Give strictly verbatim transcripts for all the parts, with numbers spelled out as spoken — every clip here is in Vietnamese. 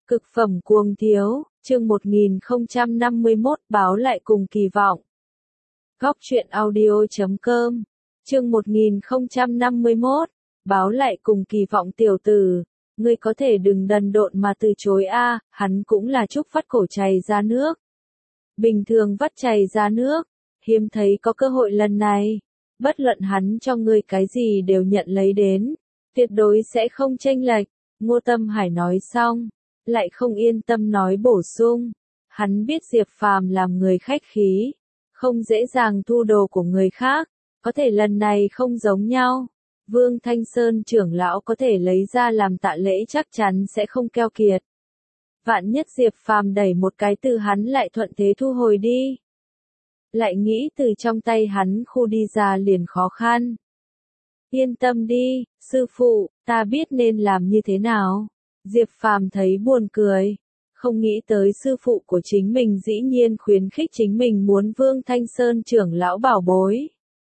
Cực phẩm cuồng thiếu, chương một nghìn không trăm năm mươi mốt báo lại cùng kỳ vọng. Góc truyện audio chấm com, chương một nghìn không trăm năm mươi mốt, báo lại cùng kỳ vọng tiểu tử, ngươi có thể đừng đần độn mà từ chối a, hắn cũng là chúc vắt cổ chày ra nước. Bình thường vắt chày ra nước, hiếm thấy có cơ hội lần này, bất luận hắn cho ngươi cái gì đều nhận lấy đến, tuyệt đối sẽ không chênh lệch, Ngô Tâm Hải nói xong. Lại không yên tâm nói bổ sung, hắn biết Diệp Phàm làm người khách khí, không dễ dàng thu đồ của người khác, có thể lần này không giống nhau. Vương Thanh Sơn trưởng lão có thể lấy ra làm tạ lễ chắc chắn sẽ không keo kiệt. Vạn nhất Diệp Phàm đẩy một cái từ hắn lại thuận thế thu hồi đi. Lại nghĩ từ trong tay hắn khu đi ra liền khó khăn. Yên tâm đi, sư phụ, ta biết nên làm như thế nào. Diệp Phàm thấy buồn cười, không nghĩ tới sư phụ của chính mình dĩ nhiên khuyến khích chính mình muốn Vương Thanh Sơn trưởng lão bảo bối.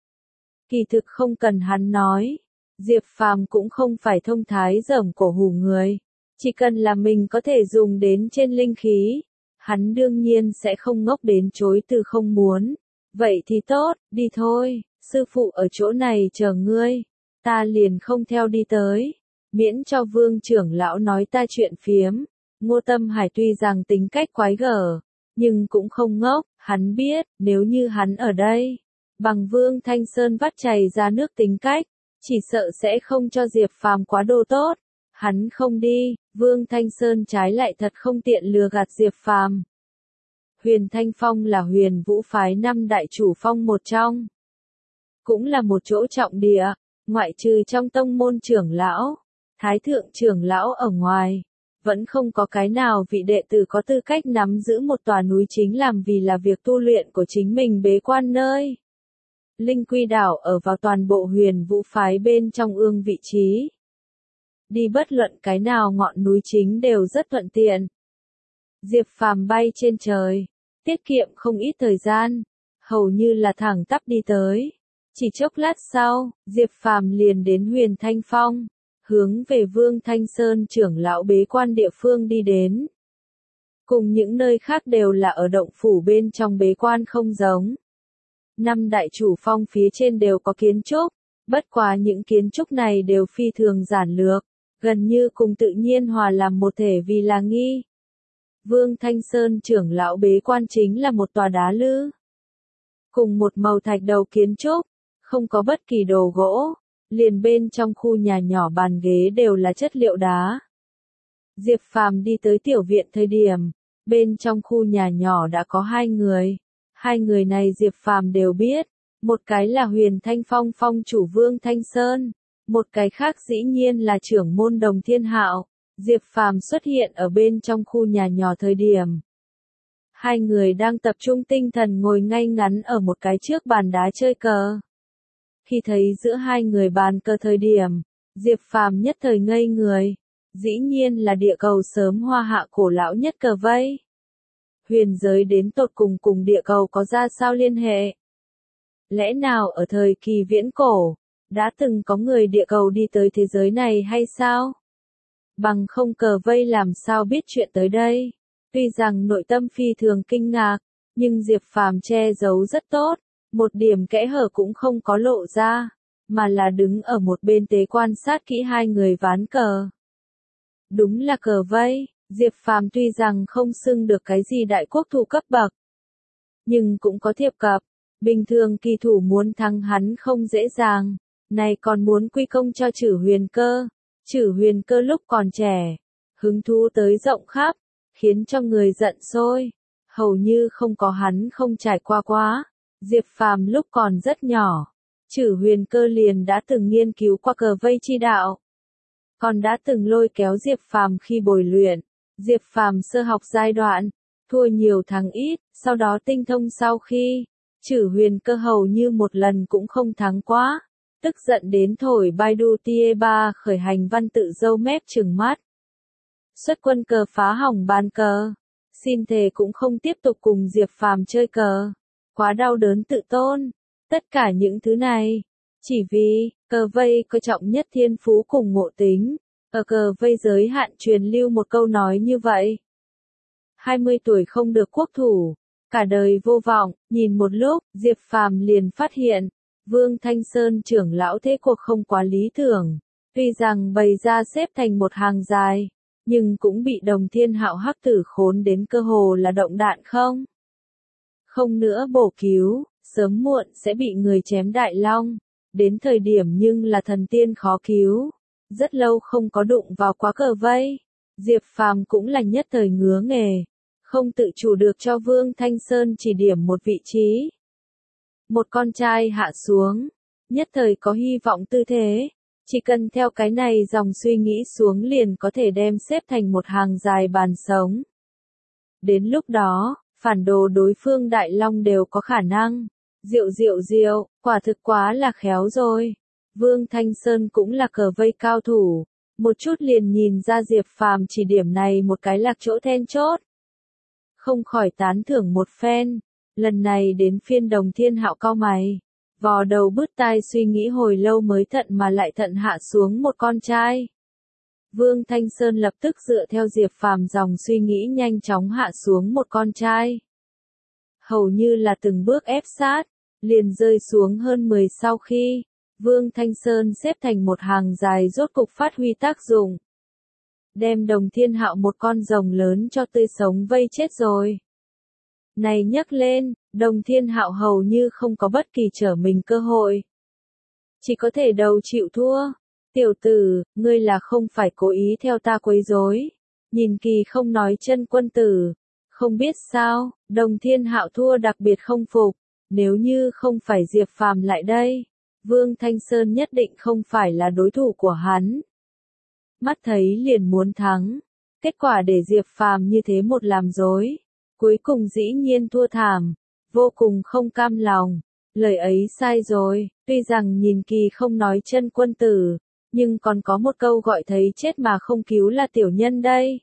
Kỳ thực không cần hắn nói, Diệp Phàm cũng không phải thông thái dởm cổ hủ người, chỉ cần là mình có thể dùng đến trên linh khí, hắn đương nhiên sẽ không ngốc đến chối từ không muốn. Vậy thì tốt, đi thôi, sư phụ ở chỗ này chờ ngươi, ta liền không theo đi tới. Miễn cho Vương trưởng lão nói ta chuyện phiếm, Ngô Tâm Hải tuy rằng tính cách quái gở, nhưng cũng không ngốc, hắn biết, nếu như hắn ở đây, bằng Vương Thanh Sơn vắt chày ra nước tính cách, chỉ sợ sẽ không cho Diệp Phàm quá đồ tốt, hắn không đi, Vương Thanh Sơn trái lại thật không tiện lừa gạt Diệp Phàm. Huyền Thanh Phong là Huyền Vũ phái năm đại chủ phong một trong, cũng là một chỗ trọng địa, ngoại trừ trong tông môn trưởng lão. Thái thượng trưởng lão ở ngoài, vẫn không có cái nào vị đệ tử có tư cách nắm giữ một tòa núi chính làm vì là việc tu luyện của chính mình bế quan nơi. Linh Quy đảo ở vào toàn bộ Huyền Vũ phái bên trong ương vị trí. Đi bất luận cái nào ngọn núi chính đều rất thuận tiện. Diệp Phàm bay trên trời, tiết kiệm không ít thời gian, hầu như là thẳng tắp đi tới. Chỉ chốc lát sau, Diệp Phàm liền đến Huyền Thanh Phong, hướng về Vương Thanh Sơn trưởng lão bế quan địa phương đi đến. Cùng những nơi khác đều là ở động phủ bên trong bế quan không giống. Năm đại chủ phong phía trên đều có kiến trúc, bất quá những kiến trúc này đều phi thường giản lược, gần như cùng tự nhiên hòa làm một thể vì là nghi. Vương Thanh Sơn trưởng lão bế quan chính là một tòa đá lư. Cùng một màu thạch đầu kiến trúc, không có bất kỳ đồ gỗ. Liền bên trong khu nhà nhỏ bàn ghế đều là chất liệu đá. Diệp Phàm đi tới tiểu viện thời điểm, bên trong khu nhà nhỏ đã có hai người. Hai người này Diệp Phàm đều biết, một cái là Huyền Thanh Phong phong chủ Vương Thanh Sơn, một cái khác dĩ nhiên là trưởng môn Đồng Thiên Hạo. Diệp Phàm xuất hiện ở bên trong khu nhà nhỏ thời điểm. Hai người đang tập trung tinh thần ngồi ngay ngắn ở một cái trước bàn đá chơi cờ. Khi thấy giữa hai người bàn cờ thời điểm, Diệp Phàm nhất thời ngây người, dĩ nhiên là địa cầu sớm hoa hạ cổ lão nhất cờ vây. Huyền giới đến tột cùng cùng địa cầu có ra sao liên hệ? Lẽ nào ở thời kỳ viễn cổ, đã từng có người địa cầu đi tới thế giới này hay sao? Bằng không cờ vây làm sao biết chuyện tới đây? Tuy rằng nội tâm phi thường kinh ngạc, nhưng Diệp Phàm che giấu rất tốt. Một điểm kẽ hở cũng không có lộ ra, mà là đứng ở một bên tế quan sát kỹ hai người ván cờ. Đúng là cờ vây, Diệp Phàm tuy rằng không xưng được cái gì đại quốc thủ cấp bậc, nhưng cũng có thiệp cập, bình thường kỳ thủ muốn thắng hắn không dễ dàng, này còn muốn quy công cho Chử Huyền Cơ. Chử Huyền Cơ lúc còn trẻ, hứng thú tới rộng khắp, khiến cho người giận sôi, hầu như không có hắn không trải qua quá. Diệp Phàm lúc còn rất nhỏ, Chử Huyền Cơ liền đã từng nghiên cứu qua cờ vây chi đạo, còn đã từng lôi kéo Diệp Phàm khi bồi luyện. Diệp Phàm sơ học giai đoạn, thua nhiều thắng ít, sau đó tinh thông sau khi, Chử Huyền Cơ hầu như một lần cũng không thắng quá, tức giận đến thổi Baidu Tie ba khởi hành văn tự dâu mép trừng mắt. Xuất quân cờ phá hỏng bàn cờ, xin thề cũng không tiếp tục cùng Diệp Phàm chơi cờ. Quá đau đớn tự tôn, tất cả những thứ này, chỉ vì, cờ vây coi trọng nhất thiên phú cùng ngộ tính, Ở cờ vây giới hạn truyền lưu một câu nói như vậy. hai mươi tuổi không được quốc thủ, cả đời vô vọng, nhìn một lúc, Diệp Phàm liền phát hiện, Vương Thanh Sơn trưởng lão thế cuộc không quá lý tưởng, tuy rằng bày ra xếp thành một hàng dài, nhưng cũng bị Đồng Thiên Hạo hắc tử khốn đến cơ hồ là động đạn không. Không nữa bổ cứu, sớm muộn sẽ bị người chém đại long, đến thời điểm nhưng là thần tiên khó cứu, rất lâu không có đụng vào quá cờ vây, Diệp Phàm cũng là nhất thời ngứa nghề, không tự chủ được cho Vương Thanh Sơn chỉ điểm một vị trí. Một con trai hạ xuống, nhất thời có hy vọng tư thế, chỉ cần theo cái này dòng suy nghĩ xuống liền có thể đem xếp thành một hàng dài bàn sống. Đến lúc đó, phản đồ đối phương Đại Long đều có khả năng. Diệu diệu diệu, quả thực quá là khéo rồi. Vương Thanh Sơn cũng là cờ vây cao thủ, một chút liền nhìn ra Diệp Phàm chỉ điểm này một cái lạc chỗ then chốt. Không khỏi tán thưởng một phen, lần này đến phiên Đồng Thiên Hạo cau mày, vò đầu bứt tai suy nghĩ hồi lâu mới thận mà lại thận hạ xuống một con trai. Vương Thanh Sơn lập tức dựa theo Diệp Phàm dòng suy nghĩ nhanh chóng hạ xuống một con trai. Hầu như là từng bước ép sát, liền rơi xuống hơn mười sau khi, Vương Thanh Sơn xếp thành một hàng dài rốt cục phát huy tác dụng. Đem Đồng Thiên Hạo một con rồng lớn cho tươi sống vây chết rồi. Này nhấc lên, Đồng Thiên Hạo hầu như không có bất kỳ trở mình cơ hội. Chỉ có thể đầu chịu thua. Tiểu tử, ngươi là không phải cố ý theo ta quấy rối. Nhìn kỳ không nói chân quân tử. Không biết sao, Đồng Thiên Hạo thua đặc biệt không phục. Nếu như không phải Diệp Phàm lại đây, Vương Thanh Sơn nhất định không phải là đối thủ của hắn. Mắt thấy liền muốn thắng. Kết quả để Diệp Phàm như thế một làm dối. Cuối cùng dĩ nhiên thua thảm. Vô cùng không cam lòng. Lời ấy sai rồi, tuy rằng nhìn kỳ không nói chân quân tử, nhưng còn có một câu gọi thấy chết mà không cứu là tiểu nhân đây.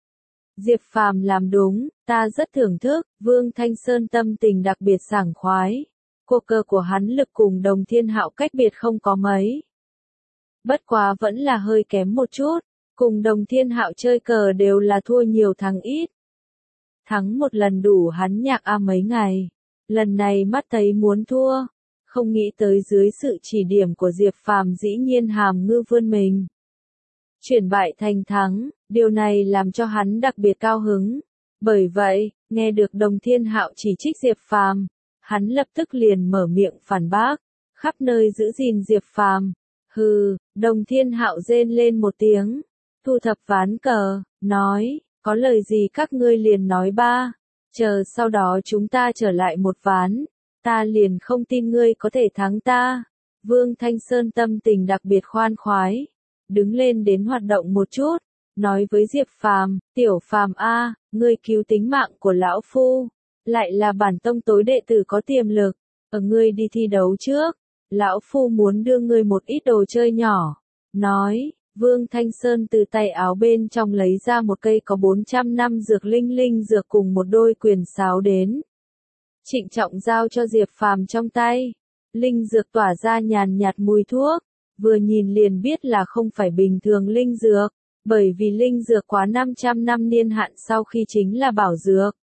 Diệp Phàm làm đúng, ta rất thưởng thức, Vương Thanh Sơn tâm tình đặc biệt sảng khoái. Cuộc cờ của hắn lực cùng Đồng Thiên Hạo cách biệt không có mấy. Bất quá vẫn là hơi kém một chút, cùng Đồng Thiên Hạo chơi cờ đều là thua nhiều thắng ít. Thắng một lần đủ hắn nhạc a mấy ngày, lần này mắt thấy muốn thua, không nghĩ tới dưới sự chỉ điểm của Diệp Phàm dĩ nhiên hàm ngư vươn mình. Chuyển bại thành thắng, điều này làm cho hắn đặc biệt cao hứng. Bởi vậy, nghe được Đồng Thiên Hạo chỉ trích Diệp Phàm, hắn lập tức liền mở miệng phản bác, khắp nơi giữ gìn Diệp Phàm. Hừ, Đồng Thiên Hạo rên lên một tiếng, thu thập ván cờ, nói, có lời gì các ngươi liền nói ba, chờ sau đó chúng ta trở lại một ván, ta liền không tin ngươi có thể thắng ta. Vương Thanh Sơn tâm tình đặc biệt khoan khoái, đứng lên đến hoạt động một chút, nói với Diệp Phàm, tiểu Phàm a, ngươi cứu tính mạng của lão phu, lại là bản tông tối đệ tử có tiềm lực, ở ngươi đi thi đấu trước, lão phu muốn đưa ngươi một ít đồ chơi nhỏ. Nói, Vương Thanh Sơn từ tay áo bên trong lấy ra một cây có bốn trăm năm dược linh linh dược cùng một đôi quyền sáo đến. Trịnh trọng giao cho Diệp Phàm trong tay, linh dược tỏa ra nhàn nhạt mùi thuốc, vừa nhìn liền biết là không phải bình thường linh dược, bởi vì linh dược quá năm trăm năm niên hạn sau khi chính là bảo dược.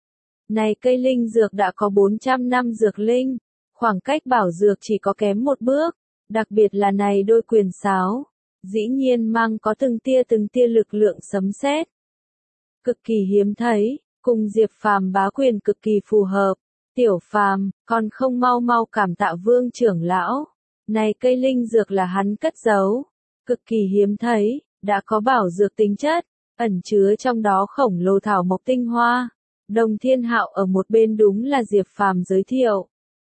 Này cây linh dược đã có bốn trăm năm dược linh, khoảng cách bảo dược chỉ có kém một bước, đặc biệt là này đôi quyền sáo, dĩ nhiên mang có từng tia từng tia lực lượng sấm sét. Cực kỳ hiếm thấy, cùng Diệp Phàm bá quyền cực kỳ phù hợp. Tiểu Phàm, còn không mau mau cảm tạ Vương trưởng lão. Này cây linh dược là hắn cất giấu, cực kỳ hiếm thấy, đã có bảo dược tính chất, ẩn chứa trong đó khổng lồ thảo mộc tinh hoa. Đồng Thiên Hạo ở một bên đúng là Diệp Phàm giới thiệu.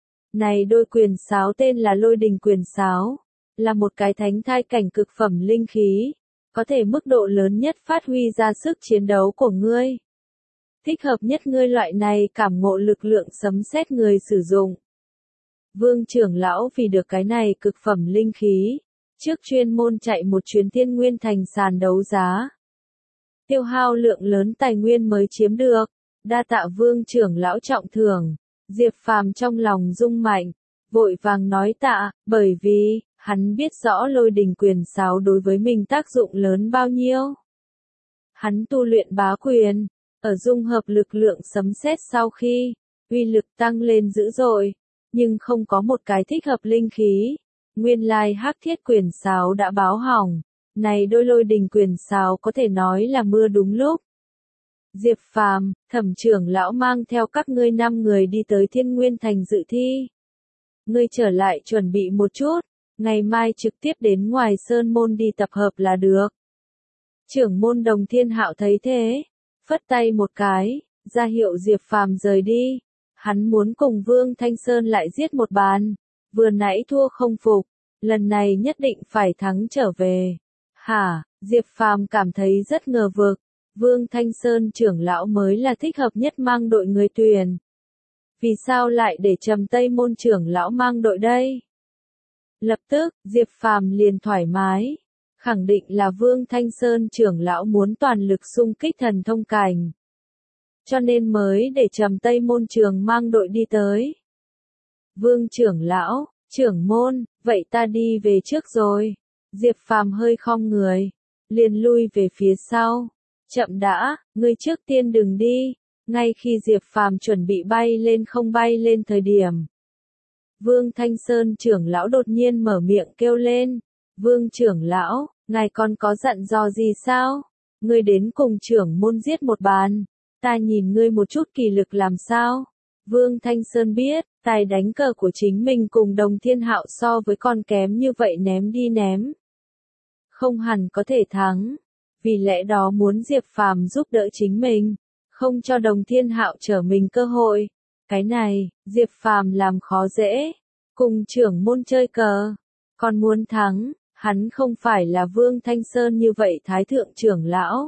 Này đôi quyền sáo tên là Lôi Đình quyền sáo, là một cái thánh thai cảnh cực phẩm linh khí, có thể mức độ lớn nhất phát huy ra sức chiến đấu của ngươi. Thích hợp nhất ngươi loại này cảm ngộ lực lượng sấm sét người sử dụng. Vương trưởng lão vì được cái này cực phẩm linh khí, trước chuyên môn chạy một chuyến Thiên Nguyên Thành sàn đấu giá. Tiêu hao lượng lớn tài nguyên mới chiếm được, đa tạ Vương trưởng lão trọng thưởng. Diệp Phàm trong lòng rung mạnh, vội vàng nói tạ, bởi vì, Hắn biết rõ lôi đình quyền sáo đối với mình tác dụng lớn bao nhiêu. Hắn tu luyện bá quyền, ở dung hợp lực lượng sấm sét sau khi, uy lực tăng lên dữ dội, nhưng không có một cái thích hợp linh khí. Nguyên lai hắc thiết quyền sáo đã báo hỏng, này đôi lôi đình quyền sáo có thể nói là mưa đúng lúc. Diệp Phàm, Thẩm trưởng lão mang theo các ngươi năm người đi tới Thiên Nguyên Thành dự thi. Ngươi trở lại chuẩn bị một chút, ngày mai trực tiếp đến ngoài sơn môn đi tập hợp là được. Trưởng môn Đồng Thiên Hạo thấy thế, phất tay một cái, ra hiệu Diệp Phàm rời đi. Hắn muốn cùng Vương Thanh Sơn lại giết một bàn, vừa nãy thua không phục, lần này nhất định phải thắng trở về. Hả, Diệp Phàm cảm thấy rất ngờ vực, Vương Thanh Sơn trưởng lão mới là thích hợp nhất mang đội người tuyển. Vì sao lại để Trầm Tây môn trưởng lão mang đội đây? Lập tức, Diệp Phàm liền thoải mái, khẳng định là Vương Thanh Sơn trưởng lão muốn toàn lực xung kích thần thông cảnh. Cho nên mới để Trầm Tây môn trường mang đội đi tới. Vương trưởng lão, trưởng môn, vậy ta đi về trước rồi. Diệp Phàm hơi khom người, liền lui về phía sau. Chậm đã, ngươi trước tiên đừng đi. Ngay khi Diệp Phàm chuẩn bị bay lên không bay lên thời điểm, Vương Thanh Sơn trưởng lão đột nhiên mở miệng kêu lên. Vương trưởng lão, ngài còn có dặn dò gì sao? Ngươi đến cùng trưởng môn giết một bàn, ta nhìn ngươi một chút kỳ lực làm sao? Vương Thanh Sơn biết, tài đánh cờ của chính mình cùng Đồng Thiên Hạo so với con kém như vậy ném đi ném. Không hẳn có thể thắng, vì lẽ đó muốn Diệp Phàm giúp đỡ chính mình, không cho Đồng Thiên Hạo trở mình cơ hội. Cái này, Diệp Phàm làm khó dễ, cùng trưởng môn chơi cờ, còn muốn thắng, hắn không phải là Vương Thanh Sơn như vậy thái thượng trưởng lão.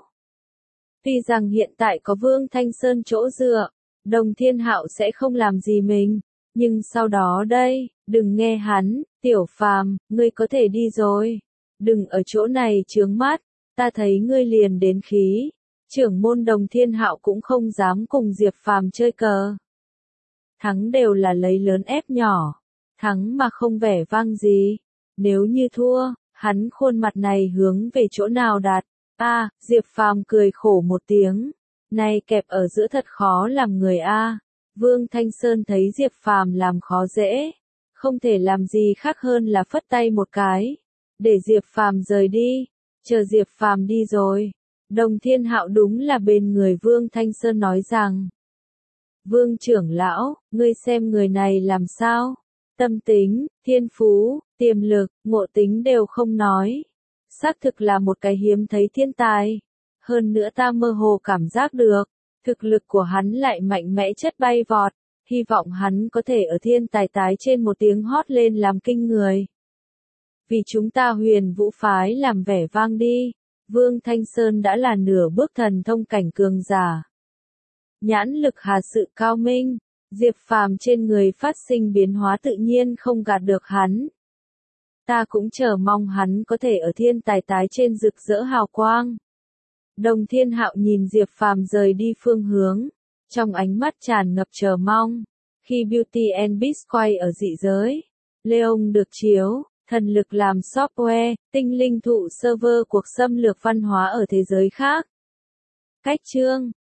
Tuy rằng hiện tại có Vương Thanh Sơn chỗ dựa, Đồng Thiên Hạo sẽ không làm gì mình, nhưng sau đó đây, đừng nghe hắn, Tiểu Phàm, ngươi có thể đi rồi. Đừng ở chỗ này chướng mắt, ta thấy ngươi liền đến khí. Trưởng môn Đồng Thiên Hạo cũng không dám cùng Diệp Phàm chơi cờ. Thắng đều là lấy lớn ép nhỏ, thắng mà không vẻ vang gì. Nếu như thua, hắn khuôn mặt này hướng về chỗ nào đặt? A, à, Diệp Phàm cười khổ một tiếng. Này kẹp ở giữa thật khó làm người a. À. Vương Thanh Sơn thấy Diệp Phàm làm khó dễ, không thể làm gì khác hơn là phất tay một cái, để Diệp Phàm rời đi. Chờ Diệp Phàm đi rồi, Đồng Thiên Hạo đúng là bên người Vương Thanh Sơn nói rằng: Vương trưởng lão, ngươi xem người này làm sao? Tâm tính, thiên phú, tiềm lực, ngộ tính đều không nói. Xác thực là một cái hiếm thấy thiên tài. Hơn nữa ta mơ hồ cảm giác được, thực lực của hắn lại mạnh mẽ chất bay vọt. Hy vọng hắn có thể ở thiên tài tái trên một tiếng hót lên làm kinh người. Vì chúng ta Huyền Vũ phái làm vẻ vang đi. Vương Thanh Sơn đã là nửa bước thần thông cảnh cường giả. Nhãn lực hà sự cao minh, Diệp Phàm trên người phát sinh biến hóa tự nhiên không gạt được hắn. Ta cũng chờ mong hắn có thể ở thiên tài tái trên rực rỡ hào quang. Đồng Thiên Hạo nhìn Diệp Phàm rời đi phương hướng, trong ánh mắt tràn ngập chờ mong. Khi Beauty and Beast quay ở dị giới, Leon được chiếu, thần lực làm software, tinh linh thụ server cuộc xâm lược văn hóa ở thế giới khác. Cách chương